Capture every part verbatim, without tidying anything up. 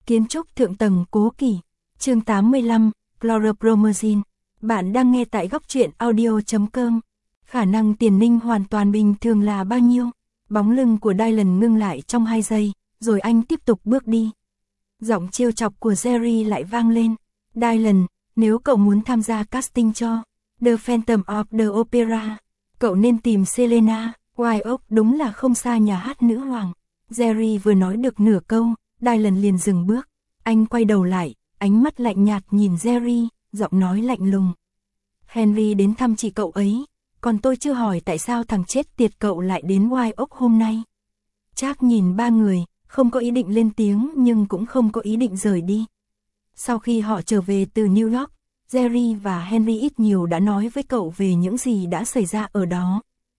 Kiến trúc thượng tầng Cố Kỳ. Chương tám mươi lăm, Chlorpromazine. Bạn đang nghe tại góc truyện audio chấm com. Khả năng Tiền Ninh hoàn toàn bình thường là bao nhiêu? Bóng lưng của Dylan ngưng lại trong hai giây, rồi anh tiếp tục bước đi. Giọng trêu chọc của Jerry lại vang lên. Dylan, nếu cậu muốn tham gia casting cho The Phantom of the Opera, cậu nên tìm Selena Wyatt, đúng là không xa nhà hát nữ hoàng. Jerry vừa nói được nửa câu, Dylan liền dừng bước. Anh quay đầu lại, ánh mắt lạnh nhạt nhìn Jerry, giọng nói lạnh lùng. Henry đến thăm chị cậu ấy, còn tôi chưa hỏi tại sao thằng chết tiệt cậu lại đến Wyatt hôm nay. Jack nhìn ba người, không có ý định lên tiếng nhưng cũng không có ý định rời đi. Sau khi họ trở về từ New York, Jerry và Henry ít nhiều đã nói với cậu về những gì đã xảy ra ở đó.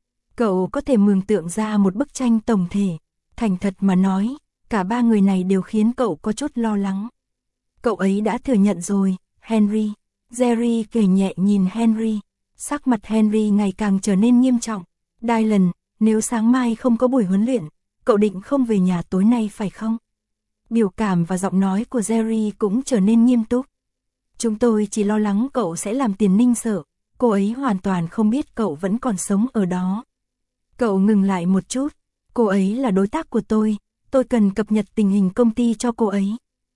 Cậu có thể mường tượng ra một bức tranh tổng thể. Thành thật mà nói, cả ba người này đều khiến cậu có chút lo lắng. Cậu ấy đã thừa nhận rồi, Henry. Jerry kể nhẹ nhìn Henry. Sắc mặt Henry ngày càng trở nên nghiêm trọng. Dylan, nếu sáng mai không có buổi huấn luyện, cậu định không về nhà tối nay phải không? Biểu cảm và giọng nói của Jerry cũng trở nên nghiêm túc. Chúng tôi chỉ lo lắng cậu sẽ làm Tiền Ninh sợ. Cô ấy hoàn toàn không biết cậu vẫn còn sống ở đó. Cậu ngừng lại một chút. Cô ấy là đối tác của tôi. Tôi cần cập nhật tình hình công ty cho cô ấy.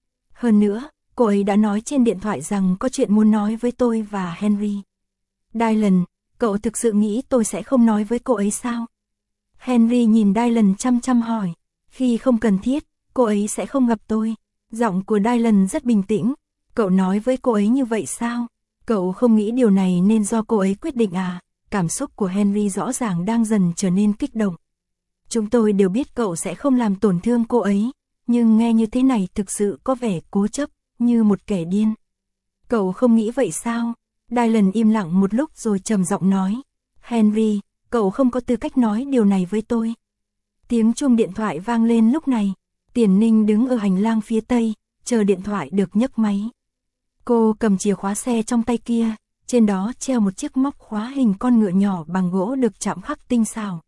Hơn nữa, cô ấy đã nói trên điện thoại rằng có chuyện muốn nói với tôi và Henry. Dylan, cậu thực sự nghĩ tôi sẽ không nói với cô ấy sao? Henry nhìn Dylan chăm chăm hỏi. Khi không cần thiết, cô ấy sẽ không gặp tôi. Giọng của Dylan rất bình tĩnh. Cậu nói với cô ấy như vậy sao? Cậu không nghĩ điều này nên do cô ấy quyết định à? Cảm xúc của Henry rõ ràng đang dần trở nên kích động. Chúng tôi đều biết cậu sẽ không làm tổn thương cô ấy, nhưng nghe như thế này thực sự có vẻ cố chấp, như một kẻ điên. Cậu không nghĩ vậy sao? Dylan im lặng một lúc rồi trầm giọng nói. Henry, cậu không có tư cách nói điều này với tôi. Tiếng chuông điện thoại vang lên lúc này. Tiền Ninh đứng ở hành lang phía tây, chờ điện thoại được nhấc máy. Cô cầm chìa khóa xe trong tay kia, trên đó treo một chiếc móc khóa hình con ngựa nhỏ bằng gỗ được chạm khắc tinh xảo.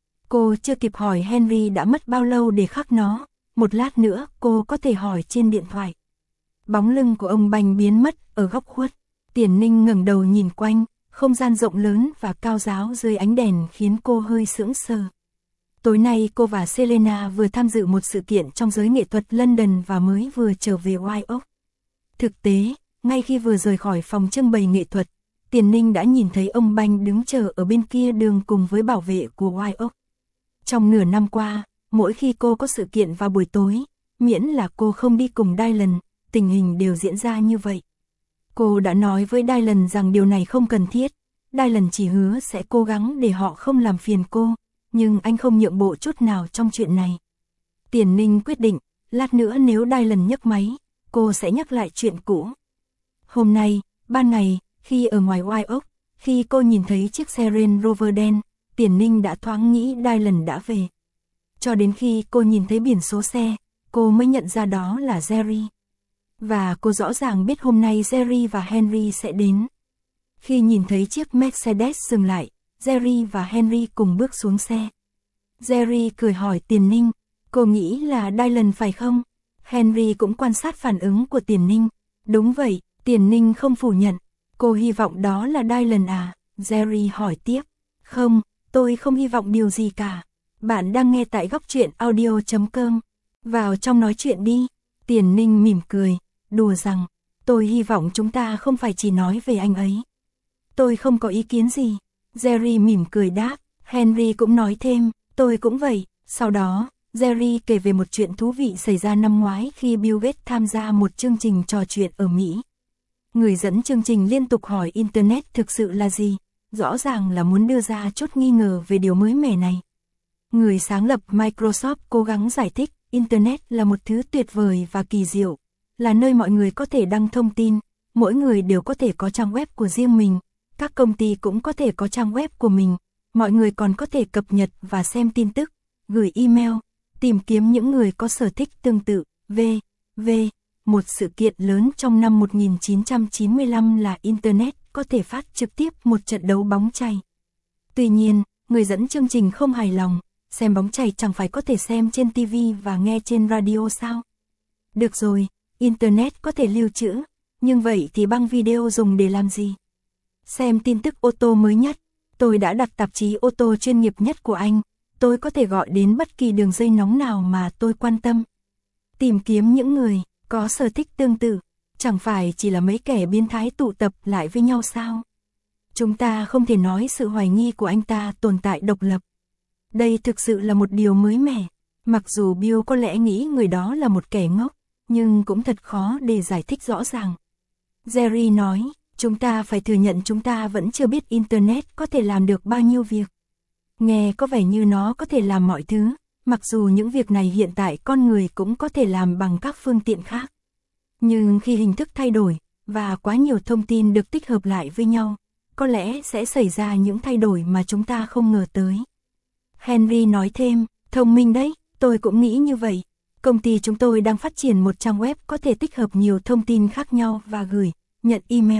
Cô chưa kịp hỏi Henry đã mất bao lâu để khắc nó, một lát nữa cô có thể hỏi trên điện thoại. Bóng lưng của ông Banh biến mất ở góc khuất. Tiền Ninh ngẩng đầu nhìn quanh, không gian rộng lớn và cao ráo dưới ánh đèn khiến cô hơi sững sờ. Tối nay cô và Selena vừa tham dự một sự kiện trong giới nghệ thuật London và mới vừa trở về Wyatt. Thực tế, ngay khi vừa rời khỏi phòng trưng bày nghệ thuật, Tiền Ninh đã nhìn thấy ông Banh đứng chờ ở bên kia đường cùng với bảo vệ của Wyatt. Trong nửa năm qua, mỗi khi cô có sự kiện vào buổi tối, miễn là cô không đi cùng Dylan, tình hình đều diễn ra như vậy. Cô đã nói với Dylan rằng điều này không cần thiết. Dylan chỉ hứa sẽ cố gắng để họ không làm phiền cô, nhưng anh không nhượng bộ chút nào trong chuyện này. Tiền Ninh quyết định, lát nữa nếu Dylan nhấc máy, cô sẽ nhắc lại chuyện cũ. Hôm nay, ban ngày, khi ở ngoài Wyatt, khi cô nhìn thấy chiếc xe Range Rover đen, Tiền Ninh đã thoáng nghĩ Dylan đã về. Cho đến khi cô nhìn thấy biển số xe, cô mới nhận ra đó là Jerry. Và cô rõ ràng biết hôm nay Jerry và Henry sẽ đến. Khi nhìn thấy chiếc Mercedes dừng lại, Jerry và Henry cùng bước xuống xe. Jerry cười hỏi Tiền Ninh, cô nghĩ là Dylan phải không? Henry cũng quan sát phản ứng của Tiền Ninh. Đúng vậy, Tiền Ninh không phủ nhận. Cô hy vọng đó là Dylan à? Jerry hỏi tiếp. Không, tôi không hy vọng điều gì cả. Bạn đang nghe tại góc truyện audio chấm com. Vào trong nói chuyện đi. Tiền Ninh mỉm cười, đùa rằng, tôi hy vọng chúng ta không phải chỉ nói về anh ấy. Tôi không có ý kiến gì. Jerry mỉm cười đáp. Henry cũng nói thêm, tôi cũng vậy. Sau đó, Jerry kể về một chuyện thú vị xảy ra năm ngoái khi Bill Gates tham gia một chương trình trò chuyện ở Mỹ. Người dẫn chương trình liên tục hỏi Internet thực sự là gì, rõ ràng là muốn đưa ra chút nghi ngờ về điều mới mẻ này. Người sáng lập Microsoft cố gắng giải thích, Internet là một thứ tuyệt vời và kỳ diệu, là nơi mọi người có thể đăng thông tin, mỗi người đều có thể có trang web của riêng mình, các công ty cũng có thể có trang web của mình, mọi người còn có thể cập nhật và xem tin tức, gửi email, tìm kiếm những người có sở thích tương tự, vân vân Một sự kiện lớn trong năm một nghìn chín trăm chín mươi lăm là Internet có thể phát trực tiếp một trận đấu bóng chày. Tuy nhiên, người dẫn chương trình không hài lòng, xem bóng chày chẳng phải có thể xem trên ti vi và nghe trên radio sao? Được rồi, Internet có thể lưu trữ, nhưng vậy thì băng video dùng để làm gì? Xem tin tức ô tô mới nhất, tôi đã đặt tạp chí ô tô chuyên nghiệp nhất của anh, tôi có thể gọi đến bất kỳ đường dây nóng nào mà tôi quan tâm. Tìm kiếm những người có sở thích tương tự, chẳng phải chỉ là mấy kẻ biến thái tụ tập lại với nhau sao? Chúng ta không thể nói sự hoài nghi của anh ta tồn tại độc lập. Đây thực sự là một điều mới mẻ, mặc dù Bill có lẽ nghĩ người đó là một kẻ ngốc, nhưng cũng thật khó để giải thích rõ ràng. Jerry nói, chúng ta phải thừa nhận chúng ta vẫn chưa biết Internet có thể làm được bao nhiêu việc. Nghe có vẻ như nó có thể làm mọi thứ, mặc dù những việc này hiện tại con người cũng có thể làm bằng các phương tiện khác. Nhưng khi hình thức thay đổi, và quá nhiều thông tin được tích hợp lại với nhau, có lẽ sẽ xảy ra những thay đổi mà chúng ta không ngờ tới. Henry nói thêm, thông minh đấy, tôi cũng nghĩ như vậy. Công ty chúng tôi đang phát triển một trang web có thể tích hợp nhiều thông tin khác nhau và gửi, nhận email.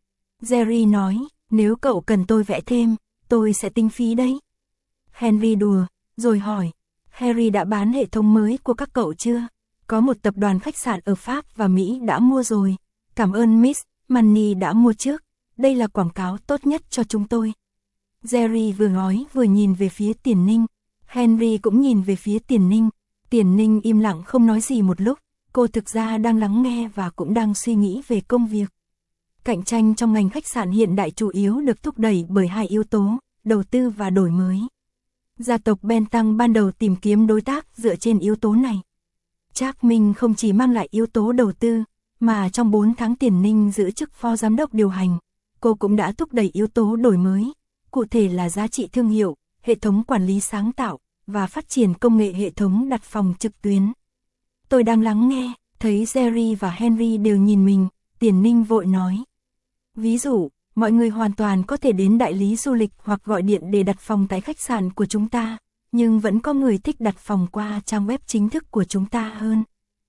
Jerry nói, nếu cậu cần tôi vẽ thêm, tôi sẽ tính phí đấy. Henry đùa, rồi hỏi, Harry đã bán hệ thống mới của các cậu chưa? Có một tập đoàn khách sạn ở Pháp và Mỹ đã mua rồi. Cảm ơn Miss Money đã mua trước. Đây là quảng cáo tốt nhất cho chúng tôi. Jerry vừa nói vừa nhìn về phía Tiền Ninh. Henry cũng nhìn về phía Tiền Ninh. Tiền Ninh im lặng không nói gì một lúc. Cô thực ra đang lắng nghe và cũng đang suy nghĩ về công việc. Cạnh tranh trong ngành khách sạn hiện đại chủ yếu được thúc đẩy bởi hai yếu tố, đầu tư và đổi mới. Gia tộc Bentang ban đầu tìm kiếm đối tác dựa trên yếu tố này. Trác Minh không chỉ mang lại yếu tố đầu tư, mà trong bốn tháng Tiền Ninh giữ chức phó giám đốc điều hành, cô cũng đã thúc đẩy yếu tố đổi mới, cụ thể là giá trị thương hiệu, hệ thống quản lý sáng tạo, và phát triển công nghệ hệ thống đặt phòng trực tuyến. Tôi đang lắng nghe, thấy Jerry và Henry đều nhìn mình, Tiền Ninh vội nói. Ví dụ, mọi người hoàn toàn có thể đến đại lý du lịch hoặc gọi điện để đặt phòng tại khách sạn của chúng ta, nhưng vẫn có người thích đặt phòng qua trang web chính thức của chúng ta hơn.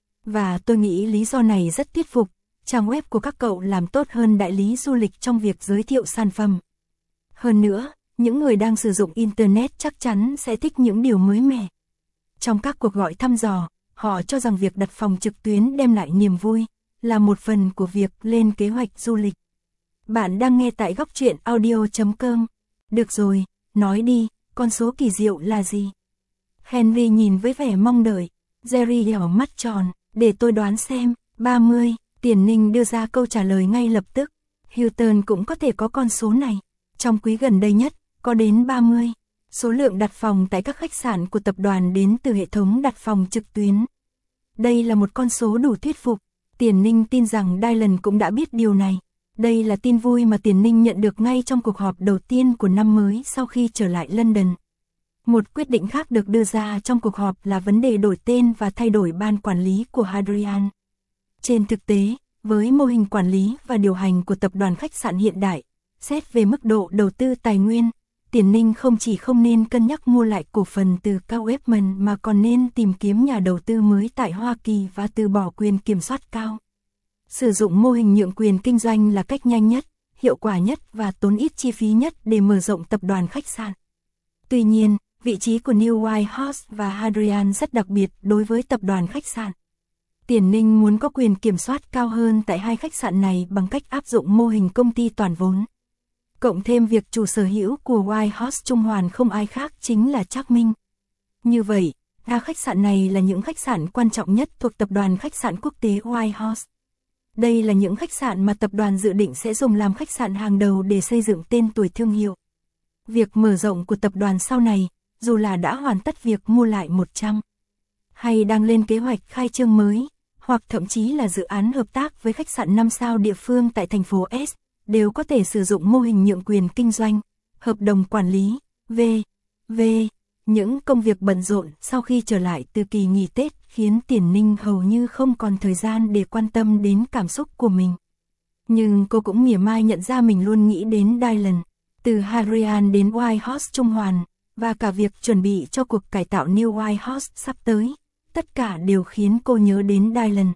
Và tôi nghĩ lý do này rất thuyết phục, trang web của các cậu làm tốt hơn đại lý du lịch trong việc giới thiệu sản phẩm. Hơn nữa, những người đang sử dụng Internet chắc chắn sẽ thích những điều mới mẻ. Trong các cuộc gọi thăm dò, họ cho rằng việc đặt phòng trực tuyến đem lại niềm vui, là một phần của việc lên kế hoạch du lịch. Bạn đang nghe tại góc truyện audio chấm com. Được rồi, nói đi, con số kỳ diệu là gì? Henry nhìn với vẻ mong đợi. Jerry đảo mắt tròn, để tôi đoán xem, ba mươi. Tiền Ninh đưa ra câu trả lời ngay lập tức. Hilton cũng có thể có con số này. Trong quý gần đây nhất, có đến ba mươi. Số lượng đặt phòng tại các khách sạn của tập đoàn đến từ hệ thống đặt phòng trực tuyến. Đây là một con số đủ thuyết phục. Tiền Ninh tin rằng Dylan cũng đã biết điều này. Đây là tin vui mà Tiền Ninh nhận được ngay trong cuộc họp đầu tiên của năm mới sau khi trở lại London. Một quyết định khác được đưa ra trong cuộc họp là vấn đề đổi tên và thay đổi ban quản lý của Hadrian. Trên thực tế, với mô hình quản lý và điều hành của tập đoàn khách sạn hiện đại, xét về mức độ đầu tư tài nguyên, Tiền Ninh không chỉ không nên cân nhắc mua lại cổ phần từ Cao Epman mà còn nên tìm kiếm nhà đầu tư mới tại Hoa Kỳ và từ bỏ quyền kiểm soát cao. Sử dụng mô hình nhượng quyền kinh doanh là cách nhanh nhất, hiệu quả nhất và tốn ít chi phí nhất để mở rộng tập đoàn khách sạn. Tuy nhiên, vị trí của New White House và Hadrian rất đặc biệt đối với tập đoàn khách sạn. Tiền Ninh muốn có quyền kiểm soát cao hơn tại hai khách sạn này bằng cách áp dụng mô hình công ty toàn vốn. Cộng thêm việc chủ sở hữu của White House Trung Hoàn không ai khác chính là Trác Minh. Như vậy, hai khách sạn này là những khách sạn quan trọng nhất thuộc tập đoàn khách sạn quốc tế White House. Đây là những khách sạn mà tập đoàn dự định sẽ dùng làm khách sạn hàng đầu để xây dựng tên tuổi thương hiệu. Việc mở rộng của tập đoàn sau này, dù là đã hoàn tất việc mua lại một trăm, hay đang lên kế hoạch khai trương mới, hoặc thậm chí là dự án hợp tác với khách sạn năm sao địa phương tại thành phố S, đều có thể sử dụng mô hình nhượng quyền kinh doanh, hợp đồng quản lý, vân vân Những công việc bận rộn sau khi trở lại từ kỳ nghỉ Tết khiến Tiền Ninh hầu như không còn thời gian để quan tâm đến cảm xúc của mình. Nhưng cô cũng mỉa mai nhận ra mình luôn nghĩ đến Dylan, từ Hadrian đến White House Trung Hoàn, và cả việc chuẩn bị cho cuộc cải tạo New White House sắp tới, tất cả đều khiến cô nhớ đến Dylan.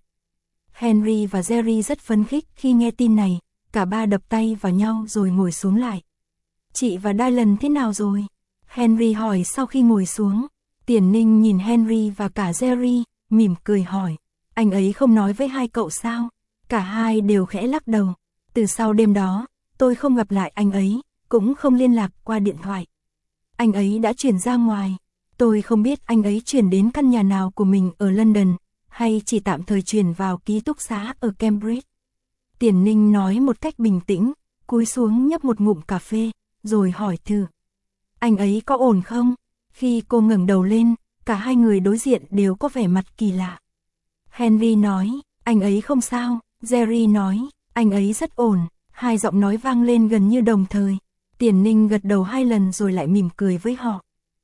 Henry và Jerry rất phấn khích khi nghe tin này, cả ba đập tay vào nhau rồi ngồi xuống lại. Chị và Dylan thế nào rồi? Henry hỏi sau khi ngồi xuống. Tiền Ninh nhìn Henry và cả Jerry, mỉm cười hỏi. Anh ấy không nói với hai cậu sao? Cả hai đều khẽ lắc đầu. Từ sau đêm đó, tôi không gặp lại anh ấy, cũng không liên lạc qua điện thoại. Anh ấy đã chuyển ra ngoài. Tôi không biết anh ấy chuyển đến căn nhà nào của mình ở London, hay chỉ tạm thời chuyển vào ký túc xá ở Cambridge. Tiền Ninh nói một cách bình tĩnh, cúi xuống nhấp một ngụm cà phê, rồi hỏi thử. Anh ấy có ổn không? Khi cô ngẩng đầu lên, cả hai người đối diện đều có vẻ mặt kỳ lạ. Henry nói, anh ấy không sao. Jerry nói, anh ấy rất ổn. Hai giọng nói vang lên gần như đồng thời. Tiền Ninh gật đầu hai lần rồi lại mỉm cười với họ.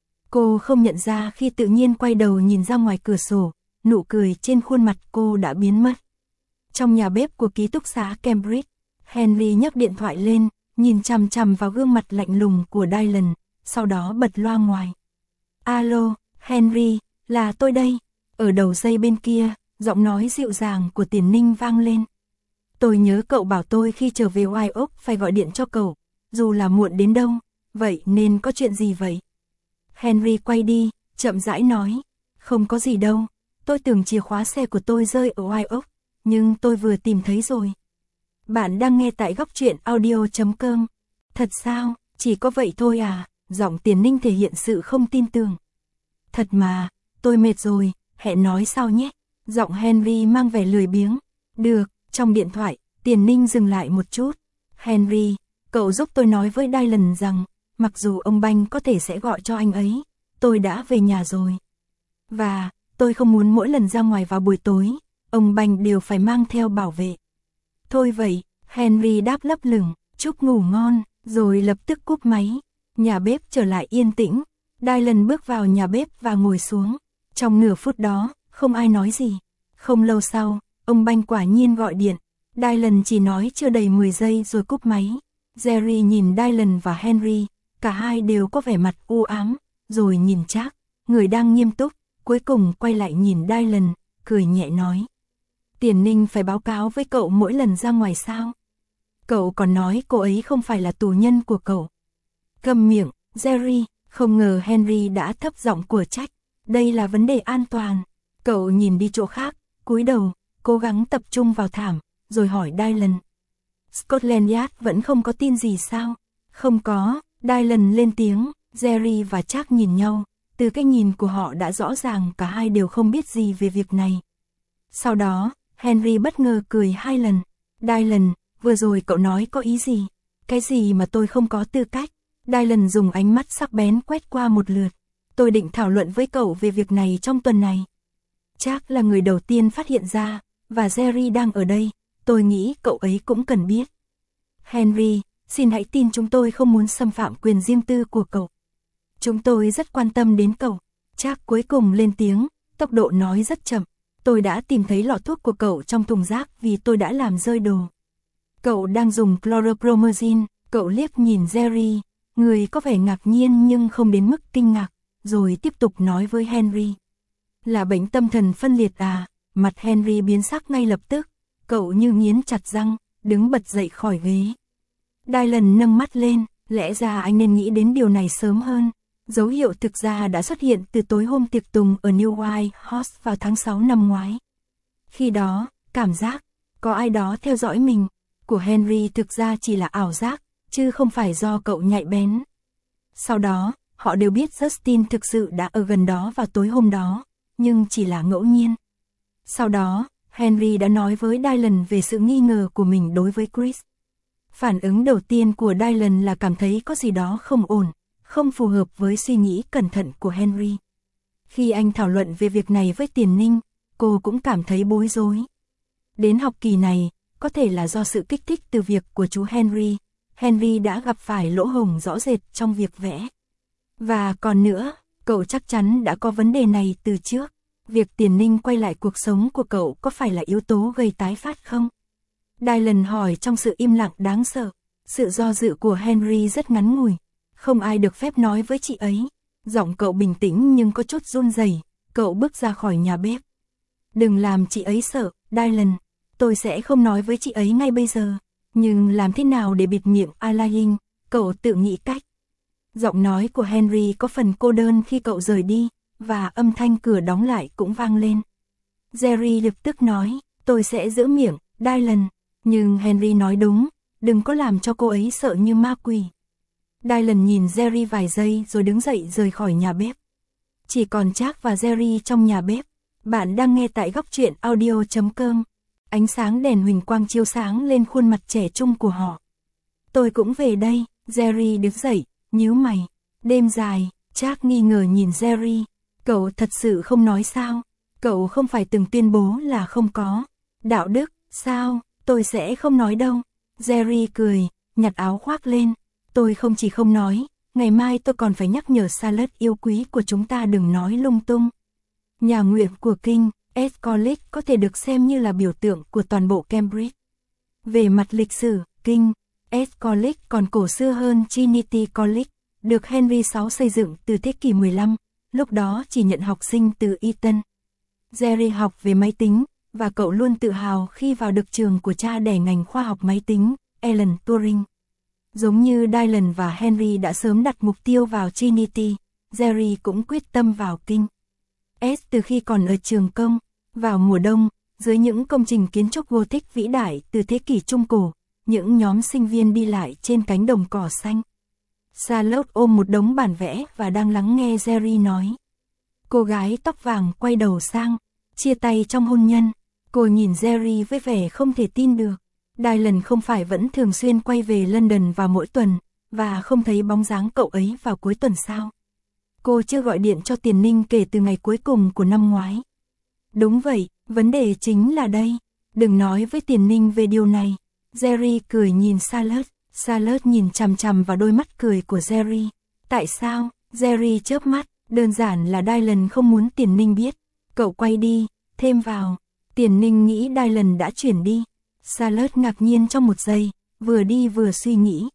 Cô không nhận ra khi tự nhiên quay đầu nhìn ra ngoài cửa sổ, nụ cười trên khuôn mặt cô đã biến mất. Trong nhà bếp của ký túc xá Cambridge, Henry nhấc điện thoại lên, nhìn chằm chằm vào gương mặt lạnh lùng của Dylan, sau đó bật loa ngoài. Alo, Henry, là tôi đây. Ở đầu dây bên kia, giọng nói dịu dàng của Tiền Ninh vang lên. Tôi nhớ cậu bảo tôi khi trở về White Oak phải gọi điện cho cậu, dù là muộn đến đâu, vậy nên có chuyện gì vậy? Henry quay đi, chậm rãi nói, không có gì đâu, tôi tưởng chìa khóa xe của tôi rơi ở White Oak, nhưng tôi vừa tìm thấy rồi. Bạn đang nghe tại góc truyện audio chấm com. Thật sao, chỉ có vậy thôi à? Giọng Tiền Ninh thể hiện sự không tin tưởng. Thật mà, tôi mệt rồi, hẹn nói sau nhé. Giọng Henry mang vẻ lười biếng. Được, trong điện thoại, Tiền Ninh dừng lại một chút. Henry, cậu giúp tôi nói với Dylan rằng, mặc dù ông Banh có thể sẽ gọi cho anh ấy, tôi đã về nhà rồi. Và, tôi không muốn mỗi lần ra ngoài vào buổi tối, ông Banh đều phải mang theo bảo vệ. Thôi vậy, Henry đáp lấp lửng, chúc ngủ ngon, rồi lập tức cúp máy. Nhà bếp trở lại yên tĩnh. Dylan bước vào nhà bếp và ngồi xuống. Trong nửa phút đó, không ai nói gì. Không lâu sau, ông Banh quả nhiên gọi điện. Dylan chỉ nói chưa đầy mười giây rồi cúp máy. Jerry nhìn Dylan và Henry, cả hai đều có vẻ mặt u ám, rồi nhìn Jack, người đang nghiêm túc, cuối cùng quay lại nhìn Dylan, cười nhẹ nói. Tiền Ninh phải báo cáo với cậu mỗi lần ra ngoài sao? Cậu còn nói cô ấy không phải là tù nhân của cậu. Câm miệng, Jerry, không ngờ Henry đã thấp giọng của trách. Đây là vấn đề an toàn. Cậu nhìn đi chỗ khác, cúi đầu, cố gắng tập trung vào thảm, rồi hỏi Dylan. Scotland Yard vẫn không có tin gì sao? Không có, Dylan lên tiếng, Jerry và Jack nhìn nhau, từ cái nhìn của họ đã rõ ràng cả hai đều không biết gì về việc này. Sau đó, Henry bất ngờ cười hai lần. Dylan, vừa rồi cậu nói có ý gì? Cái gì mà tôi không có tư cách? Dylan dùng ánh mắt sắc bén quét qua một lượt. Tôi định thảo luận với cậu về việc này trong tuần này. Jack là người đầu tiên phát hiện ra, và Jerry đang ở đây, tôi nghĩ cậu ấy cũng cần biết. Henry, xin hãy tin chúng tôi không muốn xâm phạm quyền riêng tư của cậu. Chúng tôi rất quan tâm đến cậu. Jack cuối cùng lên tiếng, tốc độ nói rất chậm. Tôi đã tìm thấy lọ thuốc của cậu trong thùng rác vì tôi đã làm rơi đồ. Cậu đang dùng chlorpromazine, cậu liếc nhìn Jerry, người có vẻ ngạc nhiên nhưng không đến mức kinh ngạc, rồi tiếp tục nói với Henry. Là bệnh tâm thần phân liệt à? Mặt Henry biến sắc ngay lập tức, cậu như nghiến chặt răng, đứng bật dậy khỏi ghế. Dylan nâng mắt lên, lẽ ra anh nên nghĩ đến điều này sớm hơn. Dấu hiệu thực ra đã xuất hiện từ tối hôm tiệc tùng ở New White Horse vào tháng sáu năm ngoái. Khi đó, cảm giác, có ai đó theo dõi mình, của Henry thực ra chỉ là ảo giác, chứ không phải do cậu nhạy bén. Sau đó, họ đều biết Justin thực sự đã ở gần đó vào tối hôm đó, nhưng chỉ là ngẫu nhiên. Sau đó, Henry đã nói với Dylan về sự nghi ngờ của mình đối với Chris. Phản ứng đầu tiên của Dylan là cảm thấy có gì đó không ổn, không phù hợp với suy nghĩ cẩn thận của Henry. Khi anh thảo luận về việc này với Tiền Ninh, cô cũng cảm thấy bối rối. Đến học kỳ này, có thể là do sự kích thích từ việc của chú Henry, Henry đã gặp phải lỗ hổng rõ rệt trong việc vẽ. Và còn nữa, cậu chắc chắn đã có vấn đề này từ trước. Việc Tiền Ninh quay lại cuộc sống của cậu có phải là yếu tố gây tái phát không? Dylan hỏi trong sự im lặng đáng sợ. Sự do dự của Henry rất ngắn ngủi. Không ai được phép nói với chị ấy. Giọng cậu bình tĩnh nhưng có chút run rẩy. Cậu bước ra khỏi nhà bếp. Đừng làm chị ấy sợ, Dylan. Tôi sẽ không nói với chị ấy ngay bây giờ. Nhưng làm thế nào để bịt miệng Alain? Cậu tự nghĩ cách. Giọng nói của Henry có phần cô đơn khi cậu rời đi, và âm thanh cửa đóng lại cũng vang lên. Jerry lập tức nói, tôi sẽ giữ miệng, Dylan. Nhưng Henry nói đúng, đừng có làm cho cô ấy sợ như ma quỷ. Dylan nhìn Jerry vài giây rồi đứng dậy rời khỏi nhà bếp. Chỉ còn Jack và Jerry trong nhà bếp. Bạn đang nghe tại góc truyện audio chấm com. Ánh sáng đèn huỳnh quang chiếu sáng lên khuôn mặt trẻ trung của họ. Tôi cũng về đây, Jerry đứng dậy, nhíu mày. Đêm dài, Jack nghi ngờ nhìn Jerry. Cậu thật sự không nói sao? Cậu không phải từng tuyên bố là không có đạo đức, sao? Tôi sẽ không nói đâu. Jerry cười, nhặt áo khoác lên. Tôi không chỉ không nói, ngày mai tôi còn phải nhắc nhở Salad yêu quý của chúng ta đừng nói lung tung. Nhà nguyện của King S College có thể được xem như là biểu tượng của toàn bộ Cambridge. Về mặt lịch sử, King S College còn cổ xưa hơn Trinity College, được Henry the Sixth xây dựng từ thế kỷ mười lăm, lúc đó chỉ nhận học sinh từ Eton. Jerry học về máy tính, và cậu luôn tự hào khi vào được trường của cha đẻ ngành khoa học máy tính, Alan Turing. Giống như Dylan và Henry đã sớm đặt mục tiêu vào Trinity, Jerry cũng quyết tâm vào King S từ khi còn ở trường công. Vào mùa đông, dưới những công trình kiến trúc Gothic vĩ đại từ thế kỷ Trung Cổ, những nhóm sinh viên đi lại trên cánh đồng cỏ xanh. Charlotte ôm một đống bản vẽ và đang lắng nghe Jerry nói. Cô gái tóc vàng quay đầu sang, chia tay trong hôn nhân. Cô nhìn Jerry với vẻ không thể tin được. Dylan không phải vẫn thường xuyên quay về London vào mỗi tuần, và không thấy bóng dáng cậu ấy vào cuối tuần sao? Cô chưa gọi điện cho Tiền Ninh kể từ ngày cuối cùng của năm ngoái. Đúng vậy, vấn đề chính là đây. Đừng nói với Tiền Ninh về điều này. Jerry cười nhìn Charlotte. Charlotte nhìn chằm chằm vào đôi mắt cười của Jerry. Tại sao? Jerry chớp mắt. Đơn giản là Dylan không muốn Tiền Ninh biết. Cậu quay đi, thêm vào. Tiền Ninh nghĩ Dylan đã chuyển đi. Charlotte ngạc nhiên trong một giây, vừa đi vừa suy nghĩ.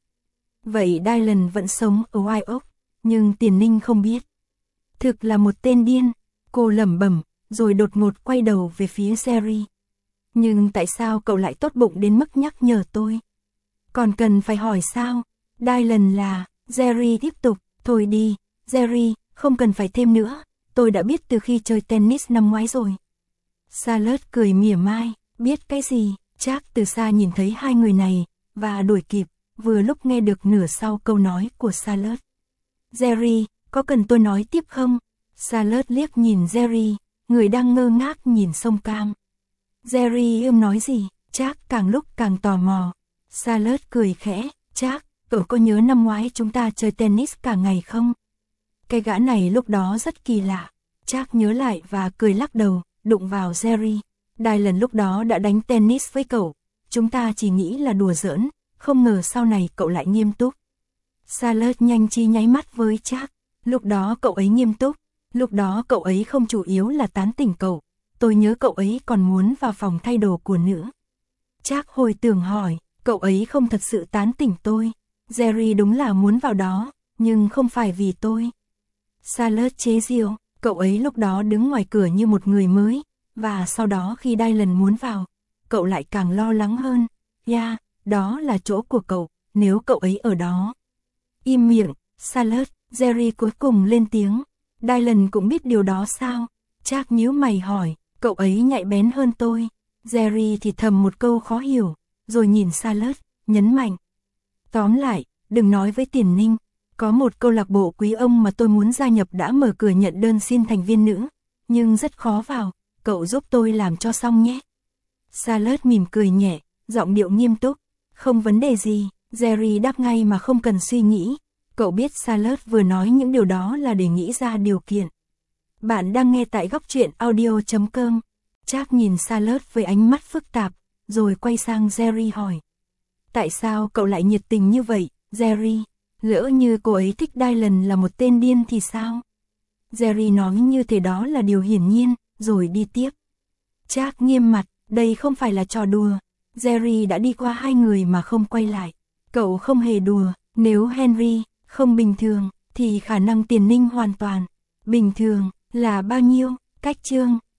Vậy Dylan vẫn sống ở White Oak, nhưng Tiền Ninh không biết. Thực là một tên điên, cô lẩm bẩm, rồi đột ngột quay đầu về phía Jerry. Nhưng tại sao cậu lại tốt bụng đến mức nhắc nhở tôi? Còn cần phải hỏi sao? Dylan là, Jerry tiếp tục, thôi đi, Jerry, không cần phải thêm nữa, tôi đã biết từ khi chơi tennis năm ngoái rồi. Charlotte cười mỉa mai, biết cái gì? Jack từ xa nhìn thấy hai người này, và đuổi kịp, vừa lúc nghe được nửa sau câu nói của Charlotte. Jerry, có cần tôi nói tiếp không? Charlotte liếc nhìn Jerry, người đang ngơ ngác nhìn sông Cam. Jerry ưm nói gì? Jack càng lúc càng tò mò. Charlotte cười khẽ, Jack, cậu có nhớ năm ngoái chúng ta chơi tennis cả ngày không? Cái gã này lúc đó rất kỳ lạ. Jack nhớ lại và cười lắc đầu, đụng vào Jerry. Dylan lúc đó đã đánh tennis với cậu. Chúng ta chỉ nghĩ là đùa giỡn, không ngờ sau này cậu lại nghiêm túc. Charlotte nhanh trí nháy mắt với Jack. Lúc đó cậu ấy nghiêm túc. Lúc đó cậu ấy không chủ yếu là tán tỉnh cậu. Tôi nhớ cậu ấy còn muốn vào phòng thay đồ của nữ. Jack hồi tưởng hỏi, cậu ấy không thật sự tán tỉnh tôi. Jerry đúng là muốn vào đó, nhưng không phải vì tôi. Charlotte chế giễu, cậu ấy lúc đó đứng ngoài cửa như một người mới. Và sau đó khi Dylan muốn vào, cậu lại càng lo lắng hơn. Yeah, đó là chỗ của cậu, nếu cậu ấy ở đó. Im miệng, Charlotte, Jerry cuối cùng lên tiếng. Dylan cũng biết điều đó sao? Jack nhíu mày hỏi, cậu ấy nhạy bén hơn tôi. Jerry thì thầm một câu khó hiểu, rồi nhìn Charlotte, nhấn mạnh. Tóm lại, đừng nói với Tiền Ninh, có một câu lạc bộ quý ông mà tôi muốn gia nhập đã mở cửa nhận đơn xin thành viên nữ, nhưng rất khó vào. Cậu giúp tôi làm cho xong nhé. Charlotte mỉm cười nhẹ, giọng điệu nghiêm túc. Không vấn đề gì, Jerry đáp ngay mà không cần suy nghĩ. Cậu biết Charlotte vừa nói những điều đó là để nghĩ ra điều kiện. Bạn đang nghe tại góc truyện audio chấm com. Jack nhìn Charlotte với ánh mắt phức tạp, rồi quay sang Jerry hỏi. Tại sao cậu lại nhiệt tình như vậy, Jerry? Lỡ như cô ấy thích Dylan là một tên điên thì sao? Jerry nói như thế đó là điều hiển nhiên. Rồi đi tiếp. Jack nghiêm mặt, đây không phải là trò đùa. Jerry đã đi qua hai người mà không quay lại. Cậu không hề đùa, nếu Henry không bình thường, thì khả năng Tiền Ninh hoàn toàn bình thường là bao nhiêu? Cách chương